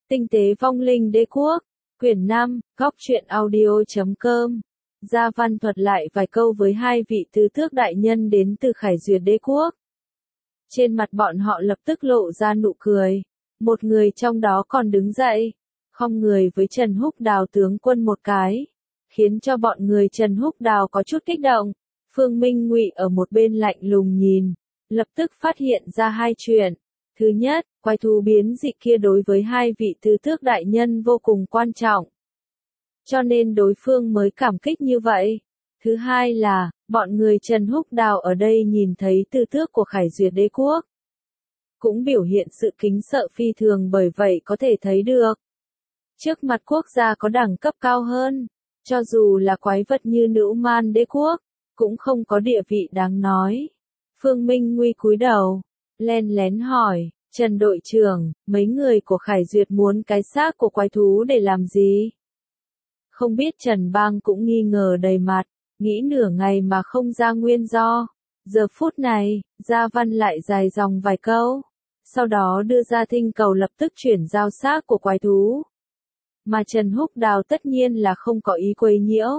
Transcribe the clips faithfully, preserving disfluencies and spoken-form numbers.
Tinh tế vong linh đế quốc, quyển năm, góc truyện audio chấm com. Gia Văn thuật lại vài câu với hai vị tứ tước đại nhân đến từ Khải Duyệt đế quốc. Trên mặt bọn họ lập tức lộ ra nụ cười. Một người trong đó còn đứng dậy, khom người với Trần Húc Đào tướng quân một cái, khiến cho bọn người Trần Húc Đào có chút kích động. Phương Minh Ngụy ở một bên lạnh lùng nhìn, lập tức phát hiện ra hai chuyện. Thứ nhất, quái thú biến dị kia đối với hai vị tứ tước đại nhân vô cùng quan trọng, cho nên đối phương mới cảm kích như vậy. Thứ hai là, bọn người Trần Húc Đào ở đây nhìn thấy tứ tước của Khải Duyệt đế quốc, cũng biểu hiện sự kính sợ phi thường, bởi vậy có thể thấy được, trước mặt quốc gia có đẳng cấp cao hơn, cho dù là quái vật như Nữ Man đế quốc, cũng không có địa vị đáng nói. Phương Minh Nguy cúi đầu, len lén hỏi, Trần đội trưởng, mấy người của Khải Duyệt muốn cái xác của quái thú để làm gì? Không biết. Trần Bang cũng nghi ngờ đầy mặt, nghĩ nửa ngày mà không ra nguyên do. Giờ phút này, Gia Văn lại dài dòng vài câu, sau đó đưa ra thinh cầu lập tức chuyển giao xác của quái thú. Mà Trần Húc Đào tất nhiên là không có ý quấy nhiễu.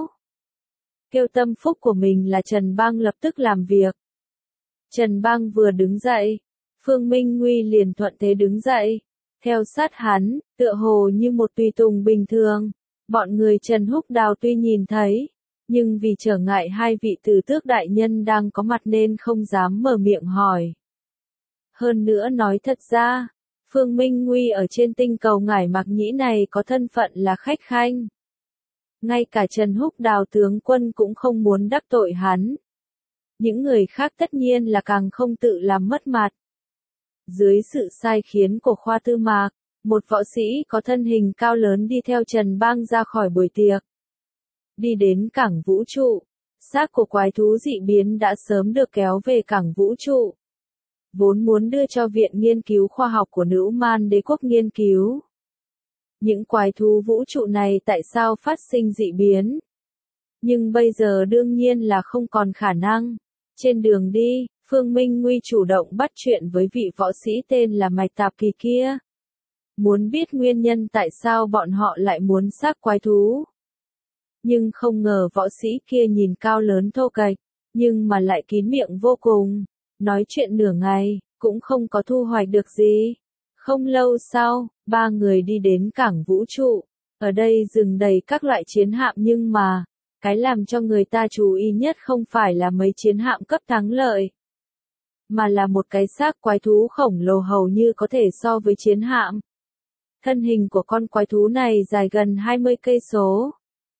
Kêu tâm phúc của mình là Trần Bang lập tức làm việc. Trần Bang vừa đứng dậy, Phương Minh Nguy liền thuận thế đứng dậy, theo sát hắn, tựa hồ như một tùy tùng bình thường. Bọn người Trần Húc Đào tuy nhìn thấy, nhưng vì trở ngại hai vị tứ tước đại nhân đang có mặt nên không dám mở miệng hỏi. Hơn nữa nói thật ra, Phương Minh Nguy ở trên tinh cầu Ngải Mạc Nhĩ này có thân phận là khách khanh. Ngay cả Trần Húc Đào tướng quân cũng không muốn đắc tội hắn. Những người khác tất nhiên là càng không tự làm mất mặt. Dưới sự sai khiến của Khoa Tư Mạc, một võ sĩ có thân hình cao lớn đi theo Trần Bang ra khỏi buổi tiệc. Đi đến cảng vũ trụ, xác của quái thú dị biến đã sớm được kéo về cảng vũ trụ. Vốn muốn đưa cho Viện Nghiên cứu Khoa học của Nữ Man đế quốc nghiên cứu. Những quái thú vũ trụ này tại sao phát sinh dị biến? Nhưng bây giờ đương nhiên là không còn khả năng. Trên đường đi, Phương Minh Nguy chủ động bắt chuyện với vị võ sĩ tên là Mạch Tạp Kỳ kia. Muốn biết nguyên nhân tại sao bọn họ lại muốn xác quái thú. Nhưng không ngờ võ sĩ kia nhìn cao lớn thô kệch, nhưng mà lại kín miệng vô cùng. Nói chuyện nửa ngày, cũng không có thu hoạch được gì. Không lâu sau, ba người đi đến cảng vũ trụ. Ở đây dừng đầy các loại chiến hạm, nhưng mà, cái làm cho người ta chú ý nhất không phải là mấy chiến hạm cấp thắng lợi, mà là một cái xác quái thú khổng lồ hầu như có thể so với chiến hạm. Thân hình của con quái thú này dài gần hai mươi cây số.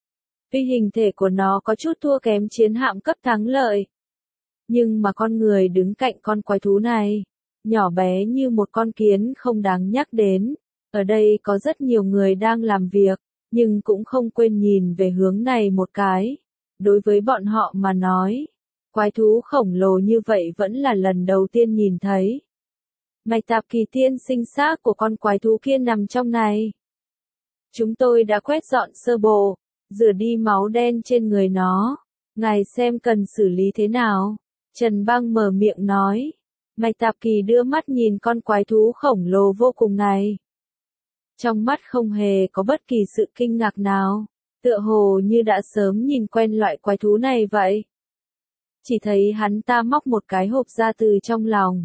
Tuy hình thể của nó có chút thua kém chiến hạm cấp thắng lợi, nhưng mà con người đứng cạnh con quái thú này, nhỏ bé như một con kiến không đáng nhắc đến. Ở đây có rất nhiều người đang làm việc, nhưng cũng không quên nhìn về hướng này một cái. Đối với bọn họ mà nói, quái thú khổng lồ như vậy vẫn là lần đầu tiên nhìn thấy. Mạch Tạp Kỳ tiên sinh, xác của con quái thú kia nằm trong này. Chúng tôi đã quét dọn sơ bộ, rửa đi máu đen trên người nó. Ngài xem cần xử lý thế nào? Trần Bang mở miệng nói. Mạch Tạp Kỳ đưa mắt nhìn con quái thú khổng lồ vô cùng này. Trong mắt không hề có bất kỳ sự kinh ngạc nào, tựa hồ như đã sớm nhìn quen loại quái thú này vậy. Chỉ thấy hắn ta móc một cái hộp ra từ trong lòng.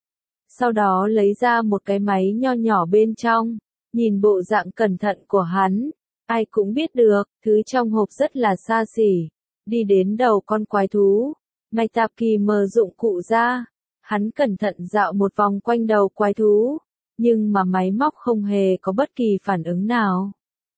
Sau đó lấy ra một cái máy nho nhỏ bên trong, nhìn bộ dạng cẩn thận của hắn, ai cũng biết được, thứ trong hộp rất là xa xỉ. Đi đến đầu con quái thú, Mạch Tạp Kỳ mở dụng cụ ra, hắn cẩn thận dạo một vòng quanh đầu quái thú, nhưng mà máy móc không hề có bất kỳ phản ứng nào.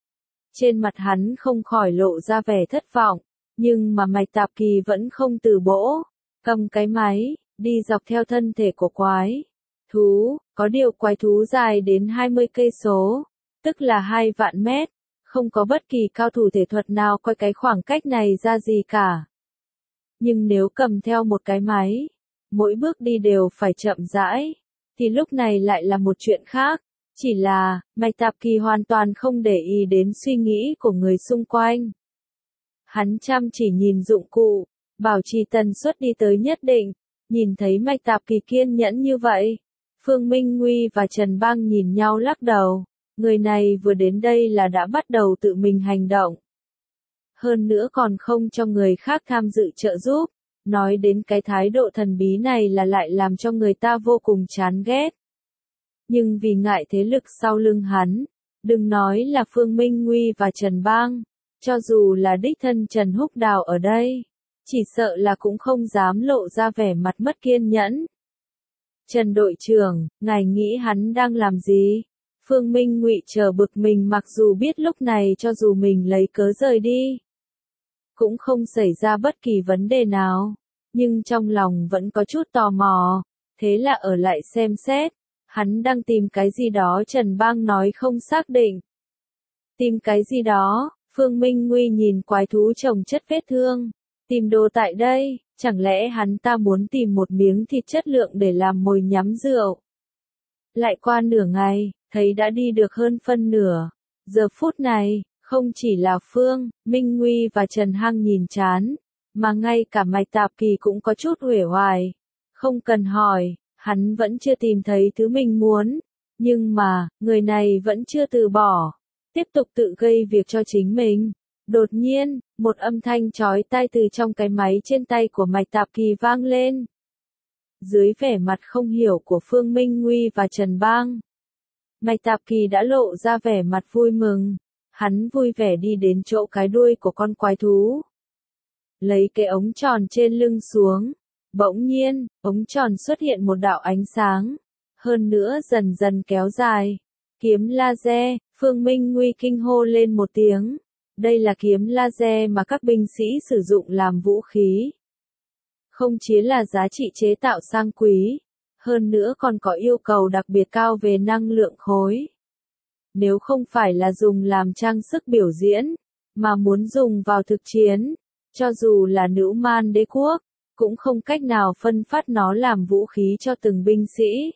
Trên mặt hắn không khỏi lộ ra vẻ thất vọng, nhưng mà Mạch Tạp Kỳ vẫn không từ bỗ, cầm cái máy, đi dọc theo thân thể của quái thú, có điều quái thú dài đến hai mươi cây số, tức là hai vạn mét, không có bất kỳ cao thủ thể thuật nào coi cái khoảng cách này ra gì cả. Nhưng nếu cầm theo một cái máy, mỗi bước đi đều phải chậm rãi, thì lúc này lại là một chuyện khác. Chỉ là, Mạch Tạp Kỳ hoàn toàn không để ý đến suy nghĩ của người xung quanh. Hắn chăm chỉ nhìn dụng cụ, bảo trì tần suất đi tới nhất định, nhìn thấy Mạch Tạp Kỳ kiên nhẫn như vậy. Phương Minh Nguy và Trần Bang nhìn nhau lắc đầu, Người này vừa đến đây là đã bắt đầu tự mình hành động. Hơn nữa còn không cho người khác tham dự trợ giúp. Nói đến cái thái độ thần bí này là lại làm cho người ta vô cùng chán ghét. Nhưng vì ngại thế lực sau lưng hắn, đừng nói là Phương Minh Nguy và Trần Bang, cho dù là đích thân Trần Húc Đào ở đây, chỉ sợ là cũng không dám lộ ra vẻ mặt mất kiên nhẫn. Trần đội trưởng, ngài nghĩ hắn đang làm gì? Phương Minh Ngụy chờ bực mình, mặc dù biết lúc này cho dù mình lấy cớ rời đi, cũng không xảy ra bất kỳ vấn đề nào, nhưng trong lòng vẫn có chút tò mò, thế là ở lại xem xét, hắn đang tìm cái gì đó. Trần Bang nói không xác định. Tìm cái gì đó? Phương Minh Nguy nhìn quái thú chồng chất vết thương. Tìm đồ tại đây, chẳng lẽ hắn ta muốn tìm một miếng thịt chất lượng để làm mồi nhắm rượu? Lại qua nửa ngày, thấy đã đi được hơn phân nửa. Giờ phút này, không chỉ là Phương, Minh Nguy và Trần Hằng nhìn chán, mà ngay cả Mạch Tạp Kỳ cũng có chút uể oải. Không cần hỏi, hắn vẫn chưa tìm thấy thứ mình muốn. Nhưng mà, người này vẫn chưa từ bỏ. Tiếp tục tự gây việc cho chính mình. Đột nhiên, một âm thanh chói tai từ trong cái máy trên tay của Mạch Tạp Kỳ vang lên. Dưới vẻ mặt không hiểu của Phương Minh Nguy và Trần Bang, Mạch Tạp Kỳ đã lộ ra vẻ mặt vui mừng. Hắn vui vẻ đi đến chỗ cái đuôi của con quái thú. Lấy cái ống tròn trên lưng xuống. Bỗng nhiên, ống tròn xuất hiện một đạo ánh sáng. Hơn nữa dần dần kéo dài. Kiếm laser, Phương Minh Nguy kinh hô lên một tiếng. Đây là kiếm laser mà các binh sĩ sử dụng làm vũ khí. Không chỉ là giá trị chế tạo sang quý, hơn nữa còn có yêu cầu đặc biệt cao về năng lượng khối. Nếu không phải là dùng làm trang sức biểu diễn, mà muốn dùng vào thực chiến, cho dù là nữ man đế quốc, cũng không cách nào phân phát nó làm vũ khí cho từng binh sĩ.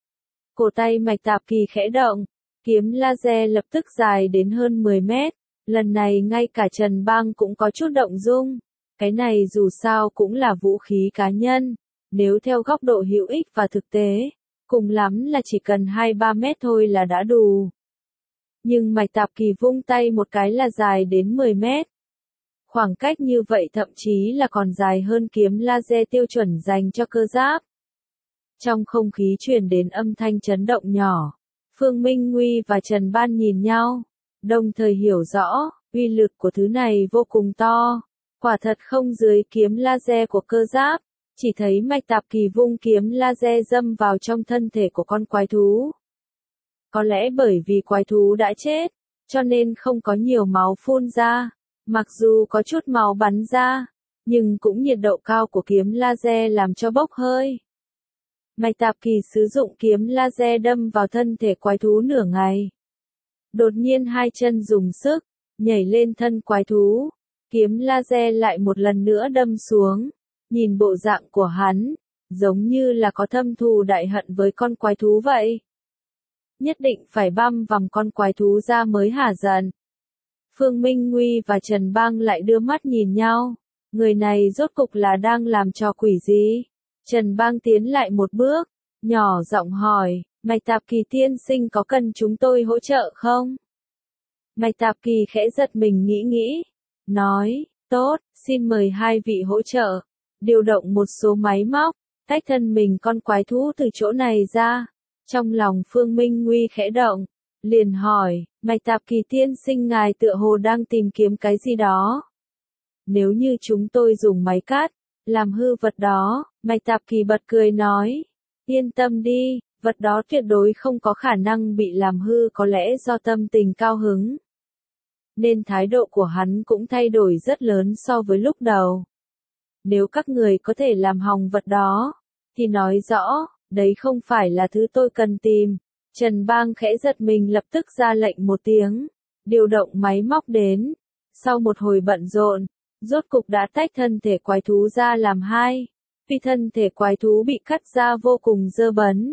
Cổ tay Mạch Tạp Kỳ khẽ động, kiếm laser lập tức dài đến hơn mười mét, lần này ngay cả Trần Bang cũng có chút động dung. Cái này dù sao cũng là vũ khí cá nhân, nếu theo góc độ hữu ích và thực tế, cùng lắm là chỉ cần hai ba mét thôi là đã đủ. Nhưng Mạch Tạp Kỳ vung tay một cái là dài đến mười mét. Khoảng cách như vậy thậm chí là còn dài hơn kiếm laser tiêu chuẩn dành cho cơ giáp. Trong không khí truyền đến âm thanh chấn động nhỏ, Phương Minh Nguy và Trần Ban nhìn nhau, đồng thời hiểu rõ, uy lực của thứ này vô cùng to. Quả thật không dưới kiếm laser của cơ giáp, chỉ thấy Mạch Tạp Kỳ vung kiếm laser đâm vào trong thân thể của con quái thú. Có lẽ bởi vì quái thú đã chết, cho nên không có nhiều máu phun ra, mặc dù có chút máu bắn ra, nhưng cũng nhiệt độ cao của kiếm laser làm cho bốc hơi. Mạch Tạp Kỳ sử dụng kiếm laser đâm vào thân thể quái thú nửa ngày. Đột nhiên hai chân dùng sức, nhảy lên thân quái thú. Kiếm laser lại một lần nữa đâm xuống. Nhìn bộ dạng của hắn, giống như là có thâm thù đại hận với con quái thú vậy. Nhất định phải băm vằm con quái thú ra mới hả giận. Phương Minh Nguy và Trần Bang lại đưa mắt nhìn nhau. Người này rốt cục là đang làm trò quỷ gì? Trần Bang tiến lại một bước, nhỏ giọng hỏi, Mạch Tạp Kỳ tiên sinh có cần chúng tôi hỗ trợ không? Mạch Tạp Kỳ khẽ giật mình nghĩ nghĩ. Nói, tốt, xin mời hai vị hỗ trợ, điều động một số máy móc, tách thân mình con quái thú từ chỗ này ra. Trong lòng Phương Minh Nguy khẽ động, liền hỏi, Mạch Tạp Kỳ tiên sinh ngài tựa hồ đang tìm kiếm cái gì đó. Nếu như chúng tôi dùng máy cắt, làm hư vật đó, Mạch Tạp Kỳ bật cười nói, yên tâm đi, vật đó tuyệt đối không có khả năng bị làm hư, có lẽ do tâm tình cao hứng. Nên thái độ của hắn cũng thay đổi rất lớn so với lúc đầu. Nếu các người có thể làm hỏng vật đó, thì nói rõ, đấy không phải là thứ tôi cần tìm. Trần Bang khẽ giật mình lập tức ra lệnh một tiếng, điều động máy móc đến. Sau một hồi bận rộn, rốt cục đã tách thân thể quái thú ra làm hai. Vì thân thể quái thú bị cắt ra vô cùng dơ bẩn.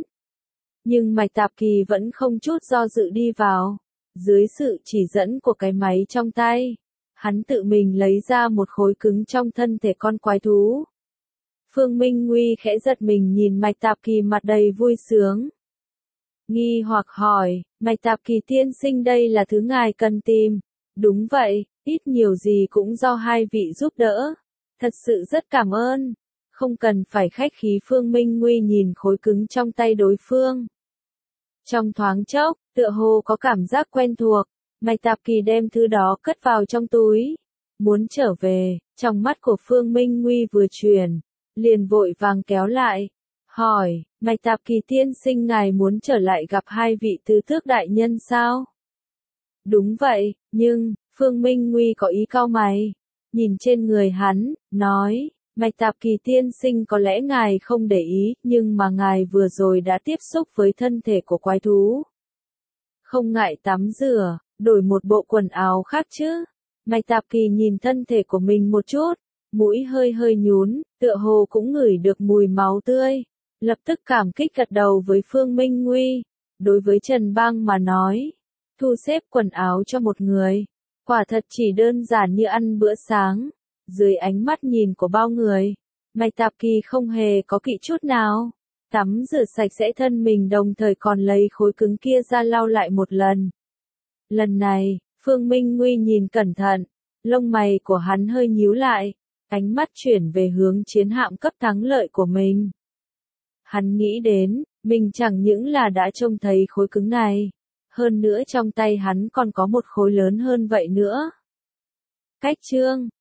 Nhưng Mạch Tạp Kỳ vẫn không chút do dự đi vào. Dưới sự chỉ dẫn của cái máy trong tay, hắn tự mình lấy ra một khối cứng trong thân thể con quái thú. Phương Minh Nguy khẽ giật mình nhìn Mạch Tạp Kỳ mặt đầy vui sướng. nghi hoặc hỏi, Mạch Tạp Kỳ tiên sinh đây là thứ ngài cần tìm. Đúng vậy, ít nhiều gì cũng do hai vị giúp đỡ. Thật sự rất cảm ơn. Không cần phải khách khí. Phương Minh Nguy nhìn khối cứng trong tay đối phương. Trong thoáng chốc, tựa hồ có cảm giác quen thuộc, Mạch Tạp Kỳ đem thứ đó cất vào trong túi. Muốn trở về, trong mắt của Phương Minh Nguy vừa chuyển, liền vội vàng kéo lại. Hỏi, Mạch Tạp Kỳ tiên sinh ngài muốn trở lại gặp hai vị tứ tước đại nhân sao? Đúng vậy, nhưng, Phương Minh Nguy có ý cau mày. Nhìn trên người hắn, nói, Mạch Tạp Kỳ tiên sinh có lẽ ngài không để ý, nhưng mà ngài vừa rồi đã tiếp xúc với thân thể của quái thú. Không ngại tắm rửa, đổi một bộ quần áo khác chứ. Mạch Tạp Kỳ nhìn thân thể của mình một chút, mũi hơi hơi nhún, tựa hồ cũng ngửi được mùi máu tươi. Lập tức cảm kích gật đầu với Phương Minh Nguy. Đối với Trần Bang mà nói, thu xếp quần áo cho một người, quả thật chỉ đơn giản như ăn bữa sáng. Dưới ánh mắt nhìn của bao người, Mạch Tạp Kỳ không hề có kỵ chút nào. Tắm rửa sạch sẽ thân mình đồng thời còn lấy khối cứng kia ra lau lại một lần. Lần này, Phương Minh Nguy nhìn cẩn thận, lông mày của hắn hơi nhíu lại, ánh mắt chuyển về hướng chiến hạm cấp thắng lợi của mình. Hắn nghĩ đến, mình chẳng những là đã trông thấy khối cứng này, hơn nữa trong tay hắn còn có một khối lớn hơn vậy nữa. Cách chương